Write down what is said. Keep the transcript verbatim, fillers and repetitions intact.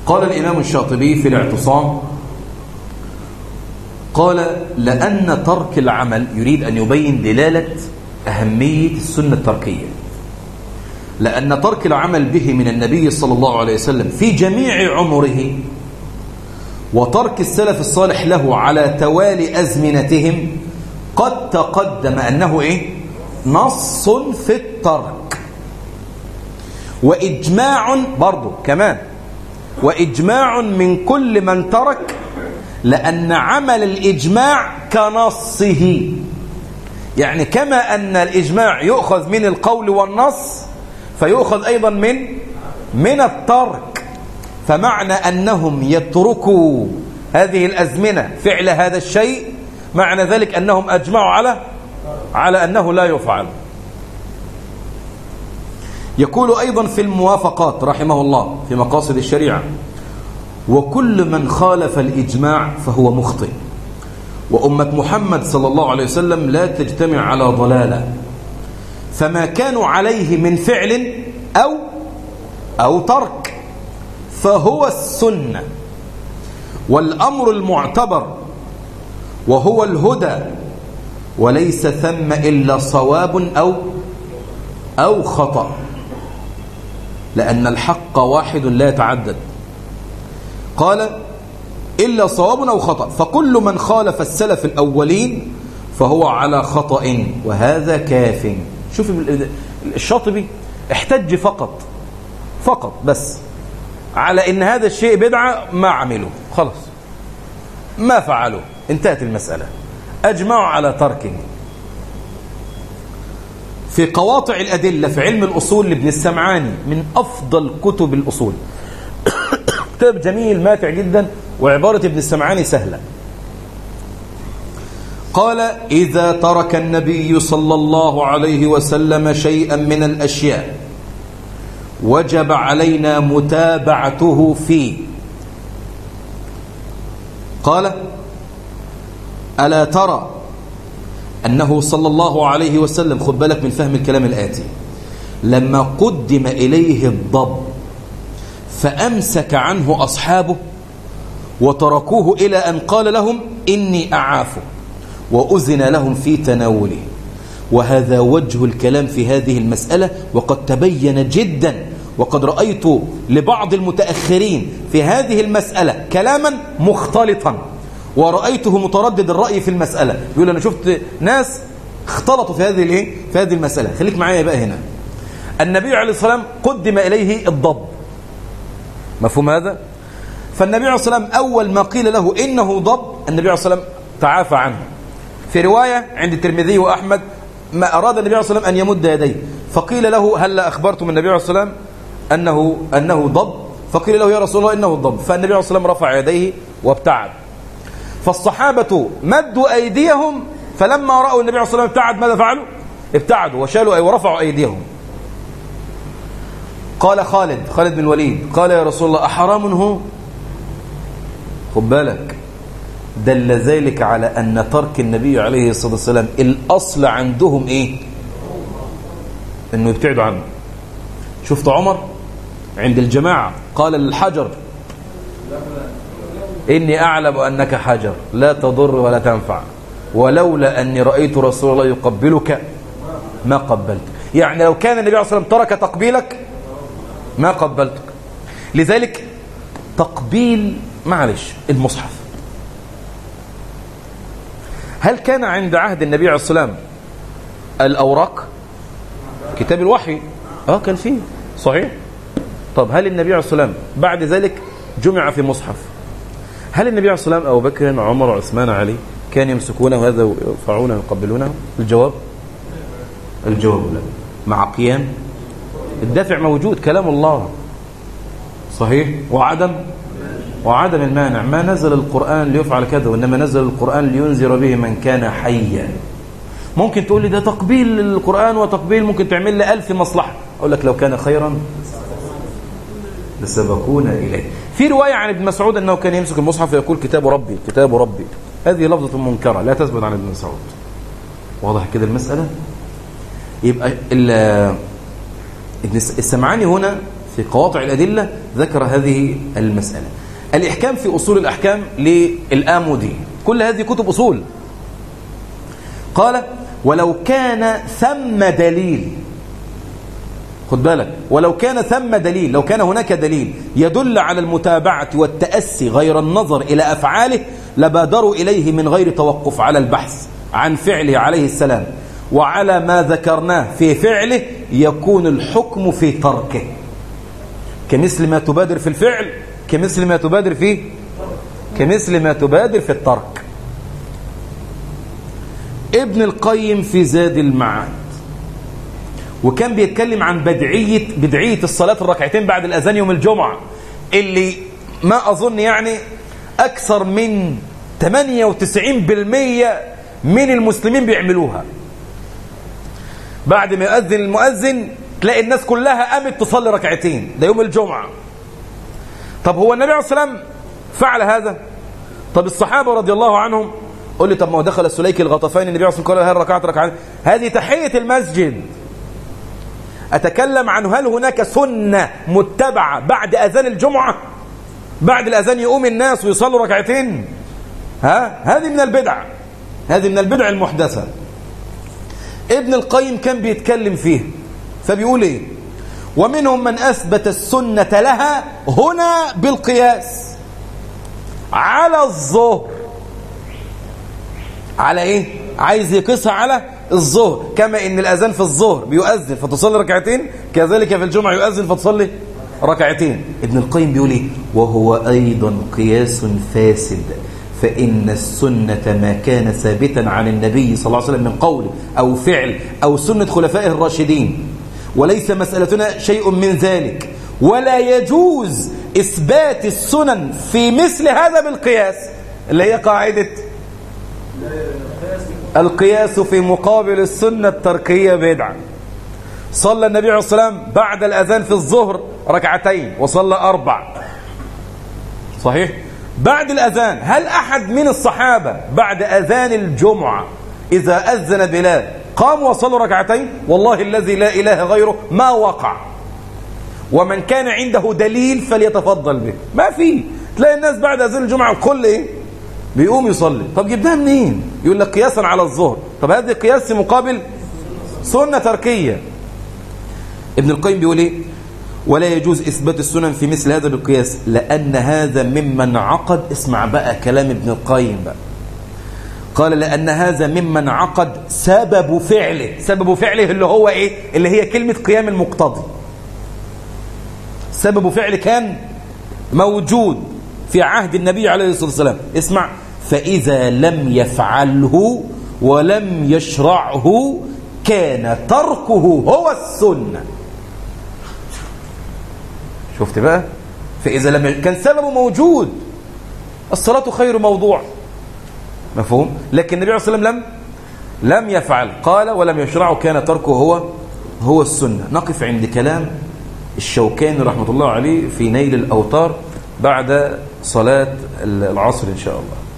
قال الإمام الشاطبي في الاعتصام، قال: لأن ترك العمل، يريد أن يبين دلالة أهمية السنة التركية، لأن ترك العمل به من النبي صلى الله عليه وسلم في جميع عمره، وترك السلف الصالح له على توالي أزمنتهم، قد تقدم أنه إيه؟ نص في الترك، وإجماع برضو كمان، وإجماع من كل من ترك، لأن عمل الإجماع كنصه. يعني كما أن الإجماع يؤخذ من القول والنص، فيؤخذ أيضا من من الترك. فمعنى أنهم يتركوا هذه الأزمنة فعل هذا الشيء، معنى ذلك أنهم أجمعوا على على أنه لا يفعل. يقول أيضا في الموافقات رحمه الله في مقاصد الشريعة: وكل من خالف الإجماع فهو مخطئ، وأمة محمد صلى الله عليه وسلم لا تجتمع على ضلالة، فما كانوا عليه من فعل أو أو ترك فهو السنة والأمر المعتبر، وهو الهدى، وليس ثم إلا صواب أو أو خطأ، لأن الحق واحد لا يتعدد. قال: إلا صواب أو خطأ، فكل من خالف السلف الأولين فهو على خطأ، وهذا كاف. شوف الشاطبي احتج فقط فقط بس على إن هذا الشيء بدعة، ما عملوا، خلاص ما فعلوا، انتهت المسألة، أجمعوا على تركه. في قواطع الأدلة في علم الأصول لابن السمعاني، من أفضل كتب الأصول، كتاب جميل ماتع جدا، وعبارة ابن السمعاني سهلة. قال: إذا ترك النبي صلى الله عليه وسلم شيئا من الأشياء وجب علينا متابعته فيه. قال: ألا ترى أنه صلى الله عليه وسلم، خد بالك من فهم الكلام الآتي، لما قدم إليه الضب فأمسك عنه أصحابه وتركوه إلى أن قال لهم: إني أعافه، وأذن لهم في تناوله. وهذا وجه الكلام في هذه المسألة، وقد تبين جدا، وقد رأيت لبعض المتأخرين في هذه المسألة كلاما مختلطا، ورأيته متردد الرأي في المسألة. يقول: أنا شفت ناس اختلطوا في هذه الايه في هذه المسألة. خليك معايا بقى هنا. النبي عليه الصلاة والسلام قدم إليه الضب، مفهوم هذا؟ فالنبي عليه الصلاة والسلام أول ما قيل له إنه ضب، النبي عليه الصلاة والسلام تعافى عنه. في رواية عند الترمذي وأحمد: ما أراد النبي عليه الصلاة والسلام أن يمد يديه، فقيل له: هل أخبرتم النبي عليه الصلاة والسلام أنه أنه ضب؟ فقيل له: يا رسول الله إنه ضب. فالنبي عليه الصلاة والسلام رفع يديه وابتعد. فالصحابة مدوا أيديهم، فلما رأوا النبي عليه الصلاة والسلام ابتعد، ماذا فعلوا؟ ابتعدوا وشالوا أي ورفعوا أيديهم. قال خالد خالد بن الوليد: قال يا رسول الله أحرام هو؟ خد بالك، دل ذلك على أن ترك النبي عليه الصلاة والسلام الأصل عندهم إيه؟ إنه يبتعدوا عنه. شفت عمر عند الجماعة قال للحجر: إني أعلم أنك حجر لا تضر ولا تنفع، ولولا أني رأيت رسول الله يقبلك ما قبلتك. يعني لو كان النبي عليه الصلاة والسلام ترك تقبيلك ما قبلتك. لذلك تقبيل معلش المصحف، هل كان عند عهد النبي عليه الصلاة والسلام الأوراق كتاب الوحي؟ اه كان فيه، صحيح. طب هل النبي عليه الصلاة والسلام بعد ذلك جمع في مصحف؟ هل النبي عليه الصلاة والسلام أبو بكر عمر عثمان علي كان يمسكونه هذا ويرفعونه ويقبلونه؟ الجواب الجواب لا. مع قيام الدافع موجود، كلام الله صحيح، وعدم وعدم المانع. ما نزل القرآن ليفعل كذا، وإنما نزل القرآن لينذر به من كان حيا. ممكن تقول لي ده تقبيل القرآن وتقبيل ممكن تعمل لي ألف مصلحة، أقول لك لو كان خيرا لسبقونا إليه. في رواية عن ابن مسعود أنه كان يمسك المصحف ويقول: كتاب ربي كتاب ربي. هذه لفظة منكرة لا تثبت عن ابن مسعود. واضح كده المسألة؟ يبقى ابن السمعاني هنا في قواطع الأدلة ذكر هذه المسألة. الإحكام في أصول الأحكام للآمودي، كل هذه كتب أصول. قال ولو كان ثم دليل، خد بالك، ولو كان ثم دليل، لو كان هناك دليل يدل على المتابعة والتأسي غير النظر إلى أفعاله لبادروا إليه من غير توقف على البحث عن فعله عليه السلام وعلى ما ذكرناه في فعله، يكون الحكم في تركه كمثل ما تبادر في الفعل كمثل ما تبادر فيه كمثل ما تبادر في الترك. ابن القيم في زاد المعاد وكان بيتكلم عن بدعية بدعية الصلاة الركعتين بعد الأذان يوم الجمعة، اللي ما أظن يعني أكثر من ثمانية وتسعين بالمئة من المسلمين بيعملوها. بعد ما يؤذن المؤذن تلاقي الناس كلها قامت تصلي ركعتين، ده يوم الجمعة. طب هو النبي عليه الصلاة والسلام فعل هذا؟ طب الصحابة رضي الله عنهم، قل لي طب ما هو دخل السليك الغطفين النبي عليه الصلاة والسلام قال هل ركعت ركعتين، هذه تحية المسجد. أتكلم عن هل هناك سنة متبعة بعد أذان الجمعة، بعد الأذان يقوم الناس ويصلوا ركعتين؟ ها، هذه من البدع، هذه من البدع المحدثة. ابن القيم كان بيتكلم فيه فبيقول ايه؟ ومنهم من أثبت السنة لها هنا بالقياس على الظهر. على ايه؟ عايز يقيسها على الظهر، كما ان الأذان في الظهر بيؤذن فتصلي ركعتين، كذلك في الجمعة يؤذن فتصلي ركعتين. ابن القيم بيقول ايه؟ وهو أيضا قياس فاسد، فإن السنة ما كان ثابتا عن النبي صلى الله عليه وسلم من قول أو فعل أو سنة خلفائه الراشدين، وليس مسألتنا شيء من ذلك، ولا يجوز إثبات السنن في مثل هذا بالقياس، اللي هي قاعدة القياس في مقابل السنة التركية بدعة. صلى النبي عليه الصلاة والسلام بعد الأذان في الظهر ركعتين وصلى أربع، صحيح؟ بعد الأذان هل أحد من الصحابة بعد أذان الجمعة إذا أذن بلال قام وصلوا ركعتين؟ والله الذي لا إله غيره ما وقع. ومن كان عنده دليل فليتفضل به. ما في، تلاقي الناس بعد أذان الجمعة الكل إيه؟ بيقوم يصلي. طب جبناها منين؟ يقول لك قياسا على الظهر. طب هذه قياس مقابل سنة تركية. ابن القيم بيقول إيه؟ ولا يجوز إثبات السنن في مثل هذا بالقياس، لأن هذا ممن عقد، اسمع بقى كلام ابن القيم بقى، قال لأن هذا ممن عقد سبب فعله. سبب فعله اللي هو إيه؟ اللي هي كلمة قيام المقتضي. سبب فعله كان موجود في عهد النبي عليه الصلاة والسلام. اسمع، فإذا لم يفعله ولم يشرعه كان تركه هو السنة. شفت بقى؟ فإذا لم ي... كان سببه موجود، الصلاة خير موضوع، مفهوم؟ لكن النبي عليه الصلاة والسلام لم لم يفعل، قال ولم يشرعه كان تركه هو هو السنة. نقف عند كلام الشوكاني رحمة الله عليه في نيل الأوتار بعد صلاة العصر إن شاء الله.